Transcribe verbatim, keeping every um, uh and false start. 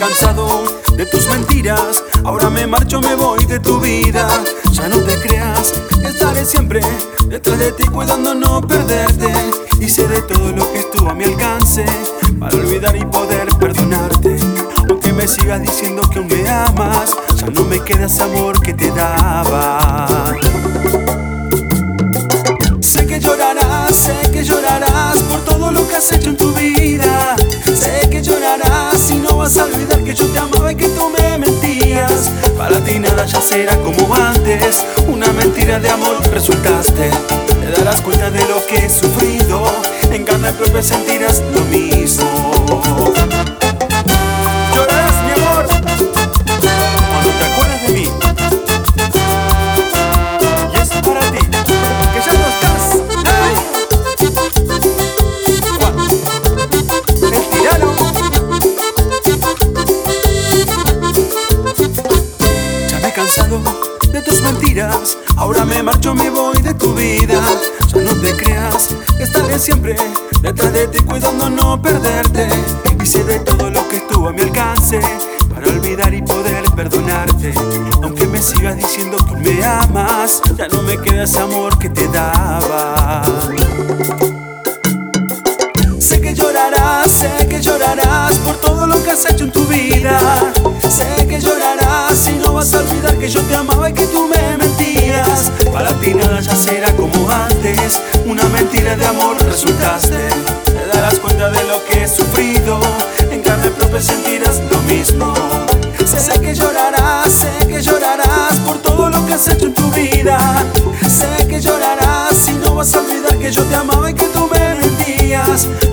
cansado de tus mentiras, ahora me marcho, me voy de tu vida. Ya no te creas, estaré siempre detrás de ti cuidando no perderte. Hice de todo lo que estuvo a mi alcance para olvidar y poder perdonarte. Aunque me sigas diciendo que aún me amas, ya no me queda ese amor que te daba. Sé que llorarás, sé que llorarás por todo lo que has hecho en tu vida. Sé que llorarás y no vas a olvidar que yo te amaba y que tú me mentías. Para ti nada ya será como antes, una mentira de amor resultaste. Te darás cuenta de lo que he sufrido, en carne propia sentirás lo mismo. Llorarás, mi amor, cuando te acuerdas de mí. Y es para ti, que ya no estás. ¡Ay! El tirano. Ya me he cansado de tus mentiras, ahora me marcho, me voy de tu vida. Ya no te creas, estaré siempre detrás de ti cuidando no perderte. Hice de todo lo que estuvo a mi alcance para olvidar y poder perdonarte. Aunque me sigas diciendo que me amas, ya no me queda ese amor que te daba. Sé que llorarás, sé que llorarás por todo lo que has hecho en tu vida. Sé que llorarás y no vas a olvidar que yo te amaba y que tú me mentías. Para ti nada ya será como antes, una mentira de amor resultaste. Te darás cuenta de lo que he sufrido, en carne propia sentirás lo mismo. Sé que llorarás, sé que llorarás por todo lo que has hecho en tu vida. Sé que llorarás y no vas a olvidar que yo te amaba y que tú me mentías.